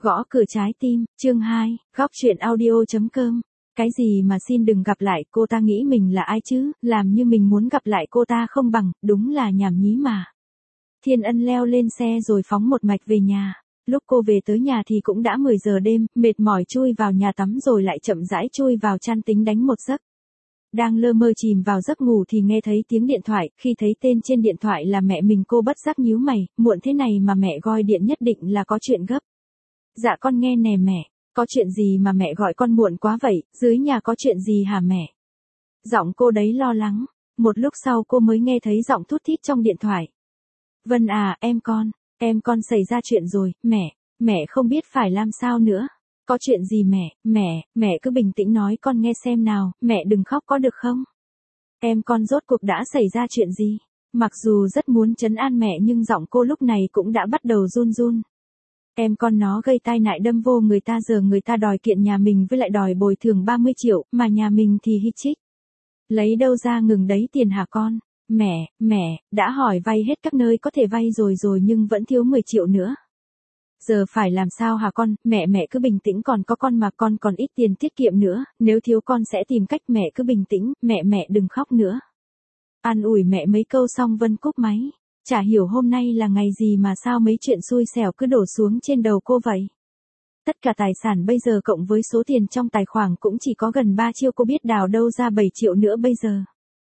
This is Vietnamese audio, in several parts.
Gõ cửa trái tim, chương 2, góc chuyện audio.com. Cái gì mà xin đừng gặp lại, cô ta nghĩ mình là ai chứ, làm như mình muốn gặp lại cô ta không bằng, đúng là nhảm nhí mà. Thiên Ân leo lên xe rồi phóng một mạch về nhà. Lúc cô về tới nhà thì cũng đã 10 giờ đêm, mệt mỏi chui vào nhà tắm rồi lại chậm rãi chui vào chăn tính đánh một giấc. Đang lơ mơ chìm vào giấc ngủ thì nghe thấy tiếng điện thoại, khi thấy tên trên điện thoại là mẹ mình cô bất giác nhíu mày, muộn thế này mà mẹ gọi điện nhất định là có chuyện gấp. Dạ con nghe nè mẹ, có chuyện gì mà mẹ gọi con muộn quá vậy, dưới nhà có chuyện gì hả mẹ? Giọng cô đấy lo lắng, một lúc sau cô mới nghe thấy giọng thút thít trong điện thoại. Vân à, em con xảy ra chuyện rồi, mẹ không biết phải làm sao nữa. Có chuyện gì mẹ cứ bình tĩnh nói con nghe xem nào, mẹ đừng khóc có được không? Em con rốt cuộc đã xảy ra chuyện gì? Mặc dù rất muốn trấn an mẹ nhưng giọng cô lúc này cũng đã bắt đầu run run. Em con nó gây tai nạn đâm vô người ta, giờ người ta đòi kiện nhà mình với lại đòi bồi thường 30 triệu, mà nhà mình thì hít chích. Lấy đâu ra ngừng đấy tiền hả con? Mẹ, đã hỏi vay hết các nơi có thể vay rồi nhưng vẫn thiếu 10 triệu nữa. Giờ phải làm sao hả con? Mẹ cứ bình tĩnh, còn có con mà con còn ít tiền tiết kiệm nữa, nếu thiếu con sẽ tìm cách, mẹ cứ bình tĩnh, mẹ đừng khóc nữa. An ủi mẹ mấy câu xong Vân cúp máy. Chả hiểu hôm nay là ngày gì mà sao mấy chuyện xui xẻo cứ đổ xuống trên đầu cô vậy. Tất cả tài sản bây giờ cộng với số tiền trong tài khoản cũng chỉ có gần 3 triệu, cô biết đào đâu ra 7 triệu nữa bây giờ.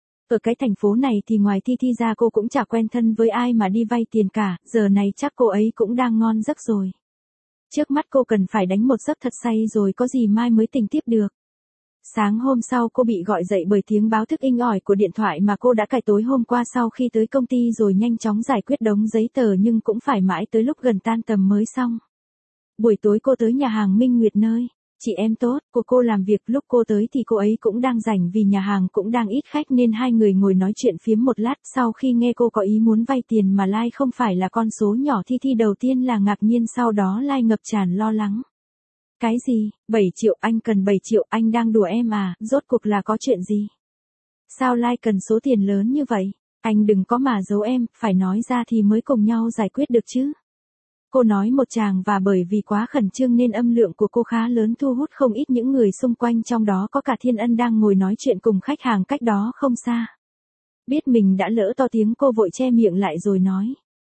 Ở cái thành phố này thì ngoài Thi ra cô cũng chả quen thân với ai mà đi vay tiền cả, giờ này chắc cô ấy cũng đang ngon giấc rồi. Trước mắt cô cần phải đánh một giấc thật say rồi có gì mai mới tỉnh tiếp được. Sáng hôm sau cô bị gọi dậy bởi tiếng báo thức inh ỏi của điện thoại mà cô đã cài tối hôm qua sau khi tới công ty rồi nhanh chóng giải quyết đống giấy tờ nhưng cũng phải mãi tới lúc gần tan tầm mới xong. Buổi tối cô tới nhà hàng Minh Nguyệt nơi chị em tốt của cô làm việc, lúc cô tới thì cô ấy cũng đang rảnh vì nhà hàng cũng đang ít khách nên hai người ngồi nói chuyện phiếm một lát. Sau khi nghe cô có ý muốn vay tiền mà like không phải là con số nhỏ, Thi đầu tiên là ngạc nhiên, sau đó like ngập tràn lo lắng. Cái gì, 7 triệu, anh cần 7 triệu, anh đang đùa em à, rốt cuộc là có chuyện gì? Sao like cần số tiền lớn như vậy? Anh đừng có mà giấu em, phải nói ra thì mới cùng nhau giải quyết được chứ. Cô nói một tràng và bởi vì quá khẩn trương nên âm lượng của cô khá lớn, thu hút không ít những người xung quanh, trong đó có cả Thiên Ân đang ngồi nói chuyện cùng khách hàng cách đó không xa. Biết mình đã lỡ to tiếng cô vội che miệng lại rồi nói.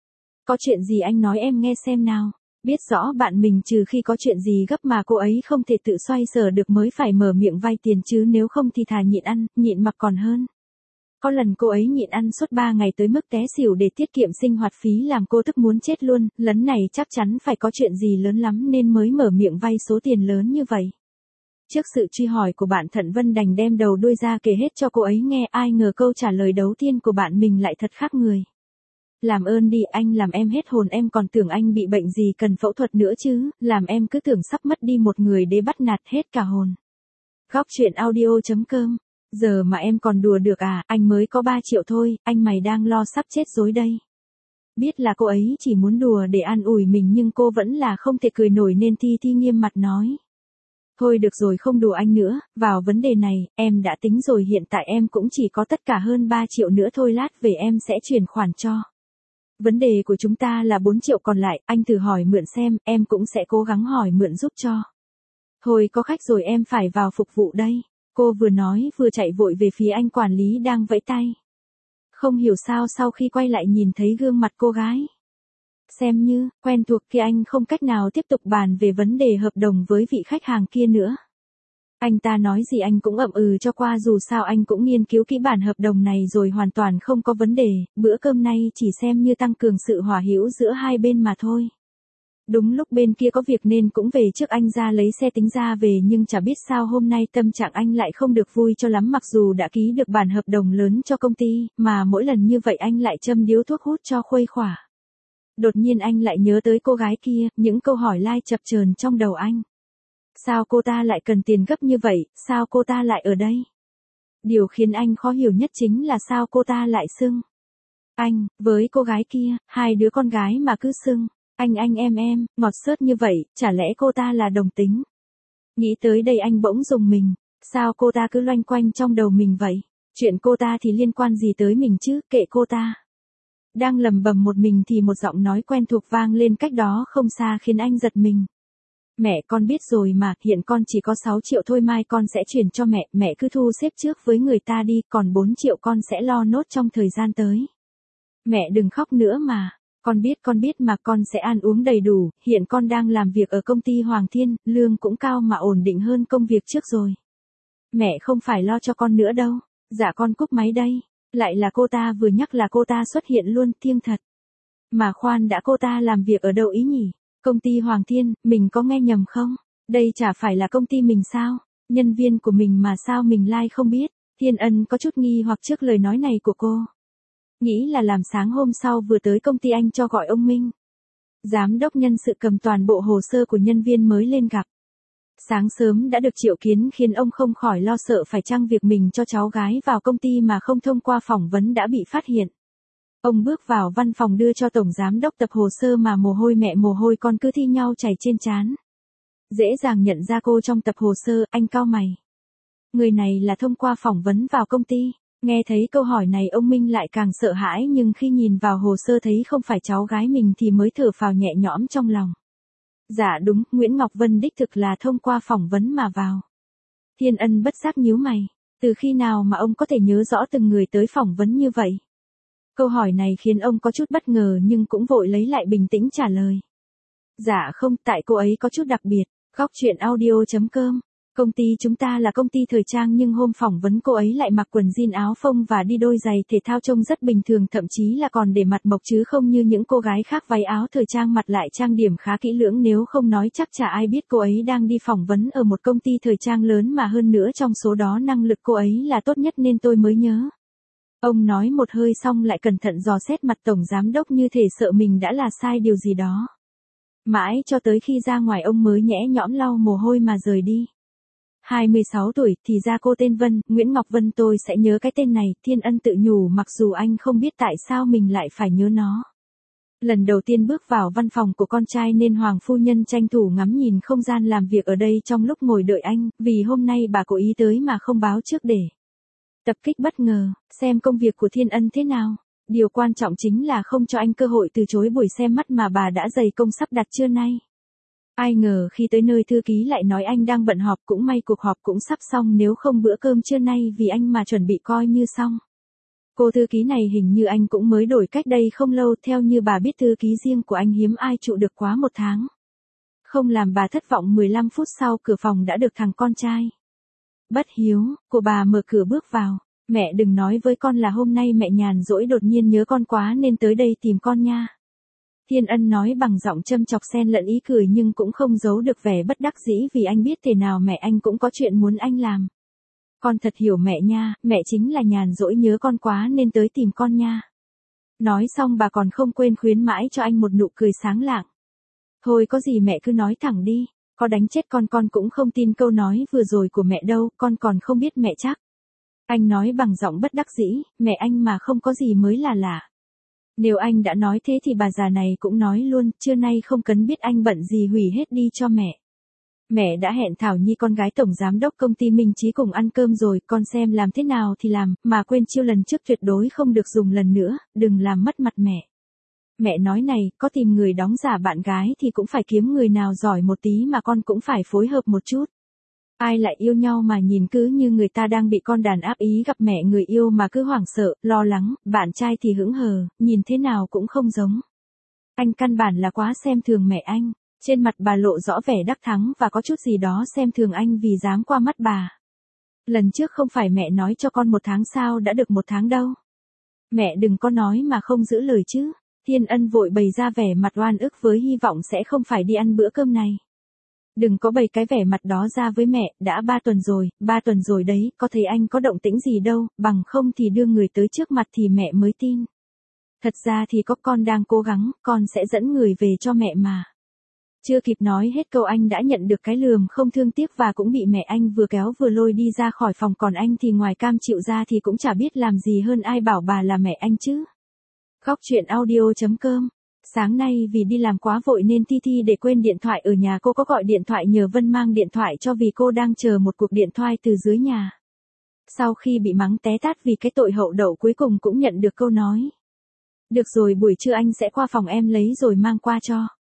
Có chuyện gì anh nói em nghe xem nào. Biết rõ bạn mình trừ khi có chuyện gì gấp mà cô ấy không thể tự xoay sở được mới phải mở miệng vay tiền chứ nếu không thì thà nhịn ăn, nhịn mặc còn hơn. Có lần cô ấy nhịn ăn suốt 3 ngày tới mức té xỉu để tiết kiệm sinh hoạt phí làm cô tức muốn chết luôn, lần này chắc chắn phải có chuyện gì lớn lắm nên mới mở miệng vay số tiền lớn như vậy. Trước sự truy hỏi của bạn Thận, Vân đành đem đầu đuôi ra kể hết cho cô ấy nghe, ai ngờ câu trả lời đầu tiên của bạn mình lại thật khác người. Làm ơn đi anh, làm em hết hồn, em còn tưởng anh bị bệnh gì cần phẫu thuật nữa chứ, làm em cứ tưởng sắp mất đi một người để bắt nạt hết cả hồn. Góc chuyện audio.com. Giờ mà em còn đùa được à, anh mới có 3 triệu thôi, anh mày đang lo sắp chết rồi đây. Biết là cô ấy chỉ muốn đùa để an ủi mình nhưng cô vẫn là không thể cười nổi nên Thi nghiêm mặt nói. Thôi được rồi, không đùa anh nữa, vào vấn đề này, em đã tính rồi, hiện tại em cũng chỉ có tất cả hơn 3 triệu nữa thôi, lát về em sẽ chuyển khoản cho. Vấn đề của chúng ta là 4 triệu còn lại, anh thử hỏi mượn xem, em cũng sẽ cố gắng hỏi mượn giúp cho. Thôi có khách rồi, em phải vào phục vụ đây. Cô vừa nói vừa chạy vội về phía anh quản lý đang vẫy tay. Không hiểu sao sau khi quay lại nhìn thấy gương mặt cô gái xem như quen thuộc kia, anh không cách nào tiếp tục bàn về vấn đề hợp đồng với vị khách hàng kia nữa. Anh ta nói gì anh cũng ậm ừ cho qua, dù sao anh cũng nghiên cứu kỹ bản hợp đồng này rồi, hoàn toàn không có vấn đề, bữa cơm nay chỉ xem như tăng cường sự hòa hữu giữa hai bên mà thôi. Đúng lúc bên kia có việc nên cũng về trước, anh ra lấy xe tính ra về nhưng chả biết sao hôm nay tâm trạng anh lại không được vui cho lắm, mặc dù đã ký được bản hợp đồng lớn cho công ty, mà mỗi lần như vậy anh lại châm điếu thuốc hút cho khuây khỏa. Đột nhiên anh lại nhớ tới cô gái kia, những câu hỏi lai chập chờn trong đầu anh. Sao cô ta lại cần tiền gấp như vậy, sao cô ta lại ở đây? Điều khiến anh khó hiểu nhất chính là sao cô ta lại xưng anh với cô gái kia, hai đứa con gái mà cứ xưng anh em, ngọt xớt như vậy, chả lẽ cô ta là đồng tính? Nghĩ tới đây anh bỗng rùng mình, sao cô ta cứ loanh quanh trong đầu mình vậy? Chuyện cô ta thì liên quan gì tới mình chứ, kệ cô ta. Đang lẩm bẩm một mình thì một giọng nói quen thuộc vang lên cách đó không xa khiến anh giật mình. Mẹ con biết rồi mà, hiện con chỉ có 6 triệu thôi, mai con sẽ chuyển cho mẹ, mẹ cứ thu xếp trước với người ta đi, còn 4 triệu con sẽ lo nốt trong thời gian tới. Mẹ đừng khóc nữa mà. Con biết mà, con sẽ ăn uống đầy đủ, hiện con đang làm việc ở công ty Hoàng Thiên, lương cũng cao mà ổn định hơn công việc trước rồi. Mẹ không phải lo cho con nữa đâu. Dạ con cúp máy đây. Lại là cô ta, vừa nhắc là cô ta xuất hiện luôn, thiêng thật. Mà khoan đã, cô ta làm việc ở đâu ý nhỉ? Công ty Hoàng Thiên, mình có nghe nhầm không? Đây chả phải là công ty mình sao? Nhân viên của mình mà sao mình không biết? Thiên Ân có chút nghi hoặc trước lời nói này của cô. Nghĩ là làm sáng hôm sau vừa tới công ty anh cho gọi ông Minh. Giám đốc nhân sự cầm toàn bộ hồ sơ của nhân viên mới lên gặp. Sáng sớm đã được triệu kiến khiến ông không khỏi lo sợ phải chăng việc mình cho cháu gái vào công ty mà không thông qua phỏng vấn đã bị phát hiện. Ông bước vào văn phòng đưa cho tổng giám đốc tập hồ sơ mà mồ hôi mẹ mồ hôi con cứ thi nhau chảy trên trán. Dễ dàng nhận ra cô trong tập hồ sơ, anh cau mày. Người này là thông qua phỏng vấn vào công ty. Nghe thấy câu hỏi này ông Minh lại càng sợ hãi, nhưng khi nhìn vào hồ sơ thấy không phải cháu gái mình thì mới thở phào nhẹ nhõm trong lòng. Dạ đúng, Nguyễn Ngọc Vân đích thực là thông qua phỏng vấn mà vào. Thiên Ân bất giác nhíu mày. Từ khi nào mà ông có thể nhớ rõ từng người tới phỏng vấn như vậy? Câu hỏi này khiến ông có chút bất ngờ nhưng cũng vội lấy lại bình tĩnh trả lời. Dạ không, tại cô ấy có chút đặc biệt. Góc truyện audio.com. Công ty chúng ta là công ty thời trang nhưng hôm phỏng vấn cô ấy lại mặc quần jean áo phông và đi đôi giày thể thao trông rất bình thường, thậm chí là còn để mặt mộc chứ không như những cô gái khác váy áo thời trang mặt lại trang điểm khá kỹ lưỡng, nếu không nói chắc chả ai biết cô ấy đang đi phỏng vấn ở một công ty thời trang lớn, mà hơn nữa trong số đó năng lực cô ấy là tốt nhất nên tôi mới nhớ. Ông nói một hơi xong lại cẩn thận dò xét mặt tổng giám đốc như thể sợ mình đã là sai điều gì đó. Mãi cho tới khi ra ngoài ông mới nhẽ nhõm lau mồ hôi mà rời đi. 26 tuổi, thì ra cô tên Vân, Nguyễn Ngọc Vân, tôi sẽ nhớ cái tên này, Thiên Ân tự nhủ mặc dù anh không biết tại sao mình lại phải nhớ nó. Lần đầu tiên bước vào văn phòng của con trai nên Hoàng phu nhân tranh thủ ngắm nhìn không gian làm việc ở đây trong lúc ngồi đợi anh, vì hôm nay bà cố ý tới mà không báo trước để tập kích bất ngờ, xem công việc của Thiên Ân thế nào. Điều quan trọng chính là không cho anh cơ hội từ chối buổi xem mắt mà bà đã dày công sắp đặt trưa nay. Ai ngờ khi tới nơi thư ký lại nói anh đang bận họp, cũng may cuộc họp cũng sắp xong, nếu không bữa cơm trưa nay vì anh mà chuẩn bị coi như xong. Cô thư ký này hình như anh cũng mới đổi cách đây không lâu, theo như bà biết thư ký riêng của anh hiếm ai trụ được quá 1 tháng. Không làm bà thất vọng, 15 phút sau cửa phòng đã được thằng con trai Bất Hiếu của bà mở cửa bước vào. Mẹ đừng nói với con là hôm nay mẹ nhàn rỗi đột nhiên nhớ con quá nên tới đây tìm con nha. Thiên Ân nói bằng giọng châm chọc xen lẫn ý cười nhưng cũng không giấu được vẻ bất đắc dĩ vì anh biết thế nào mẹ anh cũng có chuyện muốn anh làm. Con thật hiểu mẹ nha, mẹ chính là nhàn rỗi nhớ con quá nên tới tìm con nha. Nói xong bà còn không quên khuyến mãi cho anh một nụ cười sáng lạng. Thôi có gì mẹ cứ nói thẳng đi, có đánh chết con cũng không tin câu nói vừa rồi của mẹ đâu, con còn không biết mẹ chắc. Anh nói bằng giọng bất đắc dĩ, mẹ anh mà không có gì mới là lạ. Nếu anh đã nói thế thì bà già này cũng nói luôn, trưa nay không cần biết anh bận gì hủy hết đi cho mẹ. Mẹ đã hẹn Thảo Nhi con gái tổng giám đốc công ty Minh Chí cùng ăn cơm rồi, con xem làm thế nào thì làm, mà quên chiêu lần trước tuyệt đối không được dùng lần nữa, đừng làm mất mặt mẹ. Mẹ nói này, có tìm người đóng giả bạn gái thì cũng phải kiếm người nào giỏi một tí mà con cũng phải phối hợp một chút. Ai lại yêu nhau mà nhìn cứ như người ta đang bị con đàn áp ý, gặp mẹ người yêu mà cứ hoảng sợ, lo lắng, bạn trai thì hững hờ, nhìn thế nào cũng không giống. Anh căn bản là quá xem thường mẹ anh. Trên mặt bà lộ rõ vẻ đắc thắng và có chút gì đó xem thường anh vì dám qua mắt bà. Lần trước không phải mẹ nói cho con 1 tháng sao đã được 1 tháng đâu. Mẹ đừng có nói mà không giữ lời chứ. Thiên Ân vội bày ra vẻ mặt oan ức với hy vọng sẽ không phải đi ăn bữa cơm này. Đừng có bày cái vẻ mặt đó ra với mẹ, đã 3 tuần rồi đấy, có thấy anh có động tĩnh gì đâu, bằng không thì đưa người tới trước mặt thì mẹ mới tin. Thật ra thì có, con đang cố gắng, con sẽ dẫn người về cho mẹ mà. Chưa kịp nói hết câu anh đã nhận được cái lườm không thương tiếc và cũng bị mẹ anh vừa kéo vừa lôi đi ra khỏi phòng, còn anh thì ngoài cam chịu ra thì cũng chả biết làm gì hơn, ai bảo bà là mẹ anh chứ. Góc truyện audio.com. Sáng nay vì đi làm quá vội nên Thi để quên điện thoại ở nhà, cô có gọi điện thoại nhờ Vân mang điện thoại cho vì cô đang chờ một cuộc điện thoại từ dưới nhà. Sau khi bị mắng té tát vì cái tội hậu đậu cuối cùng cũng nhận được câu nói. Được rồi, buổi trưa anh sẽ qua phòng em lấy rồi mang qua cho.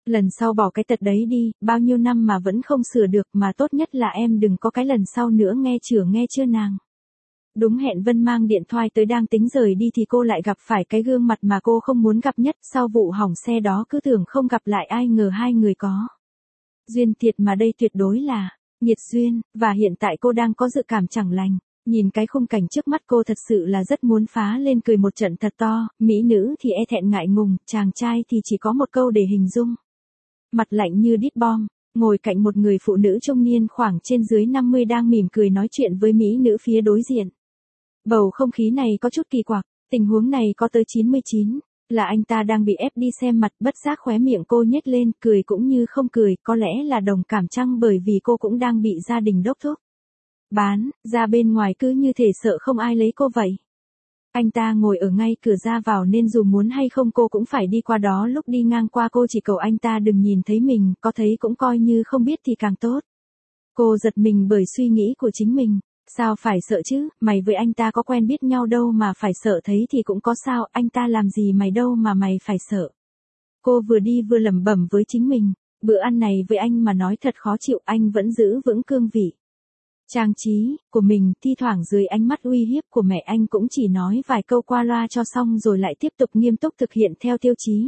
Lần sau bỏ cái tật đấy đi, bao nhiêu năm mà vẫn không sửa được mà tốt nhất là em đừng có cái lần sau nữa nghe chưa nàng. Đúng hẹn Vân mang điện thoại tới đang tính rời đi thì cô lại gặp phải cái gương mặt mà cô không muốn gặp nhất sau vụ hỏng xe đó cứ tưởng không gặp lại ai ngờ hai người có. Duyên thiệt mà đây tuyệt đối là nghiệt duyên, và hiện tại cô đang có dự cảm chẳng lành. Nhìn cái khung cảnh trước mắt cô thật sự là rất muốn phá lên cười một trận thật to, mỹ nữ thì e thẹn ngại ngùng, chàng trai thì chỉ có một câu để hình dung. Mặt lạnh như đít bom, ngồi cạnh một người phụ nữ trung niên khoảng trên dưới 50 đang mỉm cười nói chuyện với mỹ nữ phía đối diện. Bầu không khí này có chút kỳ quặc, tình huống này có tới 99, là anh ta đang bị ép đi xem mặt, bất giác khóe miệng cô nhếch lên, cười cũng như không cười, có lẽ là đồng cảm chăng bởi vì cô cũng đang bị gia đình đốc thúc bán, ra bên ngoài cứ như thể sợ không ai lấy cô vậy. Anh ta ngồi ở ngay cửa ra vào nên dù muốn hay không cô cũng phải đi qua đó, lúc đi ngang qua cô chỉ cầu anh ta đừng nhìn thấy mình, có thấy cũng coi như không biết thì càng tốt. Cô giật mình bởi suy nghĩ của chính mình. Sao phải sợ chứ, mày với anh ta có quen biết nhau đâu mà phải sợ, thấy thì cũng có sao, anh ta làm gì mày đâu mà mày phải sợ. Cô vừa đi vừa lẩm bẩm với chính mình, bữa ăn này với anh mà nói thật khó chịu, anh vẫn giữ vững cương vị trang trí của mình, thi thoảng dưới ánh mắt uy hiếp của mẹ anh cũng chỉ nói vài câu qua loa cho xong rồi lại tiếp tục nghiêm túc thực hiện theo tiêu chí.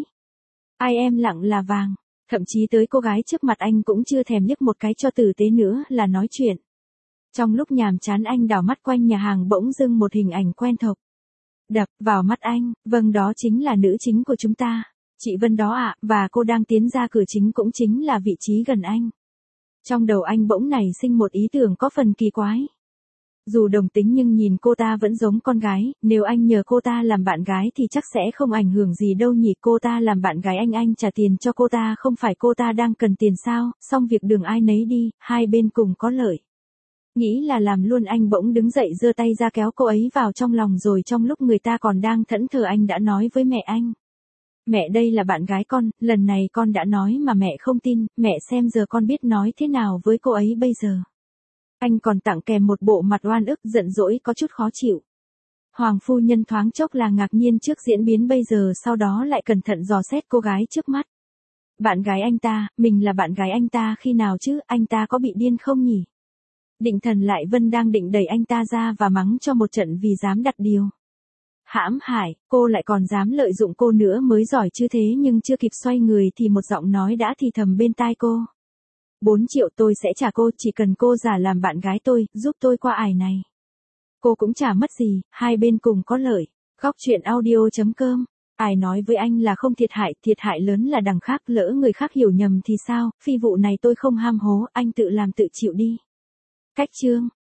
Ai em lặng là vàng, thậm chí tới cô gái trước mặt anh cũng chưa thèm liếc một cái cho tử tế nữa là nói chuyện. Trong lúc nhàm chán anh đảo mắt quanh nhà hàng bỗng dưng một hình ảnh quen thuộc đập vào mắt anh, vâng đó chính là nữ chính của chúng ta, chị Vân đó ạ, và cô đang tiến ra cửa chính cũng chính là vị trí gần anh. Trong đầu anh bỗng nảy sinh một ý tưởng có phần kỳ quái. Dù đồng tính nhưng nhìn cô ta vẫn giống con gái, nếu anh nhờ cô ta làm bạn gái thì chắc sẽ không ảnh hưởng gì đâu nhỉ, cô ta làm bạn gái anh trả tiền cho cô ta, không phải cô ta đang cần tiền sao, xong việc đường ai nấy đi, hai bên cùng có lợi. Nghĩ là làm luôn, anh bỗng đứng dậy giơ tay ra kéo cô ấy vào trong lòng, rồi trong lúc người ta còn đang thẫn thờ anh đã nói với mẹ anh. Mẹ, đây là bạn gái con, lần này con đã nói mà mẹ không tin, mẹ xem giờ con biết nói thế nào với cô ấy bây giờ. Anh còn tặng kèm một bộ mặt oan ức, giận dỗi, có chút khó chịu. Hoàng phu nhân thoáng chốc là ngạc nhiên trước diễn biến bây giờ, sau đó lại cẩn thận dò xét cô gái trước mắt. Bạn gái anh ta, mình là bạn gái anh ta khi nào chứ, anh ta có bị điên không nhỉ? Định thần lại, Vân đang định đẩy anh ta ra và mắng cho một trận vì dám đặt điều. Hãm hại, cô lại còn dám lợi dụng cô nữa mới giỏi chứ, thế nhưng chưa kịp xoay người thì một giọng nói đã thì thầm bên tai cô. 4 triệu tôi sẽ trả cô, chỉ cần cô giả làm bạn gái tôi, giúp tôi qua ải này. Cô cũng chả mất gì, hai bên cùng có lợi. Góc truyện audio.com. Ai nói với anh là không thiệt hại lớn là đằng khác, lỡ người khác hiểu nhầm thì sao, phi vụ này tôi không ham hố, anh tự làm tự chịu đi. Cách chương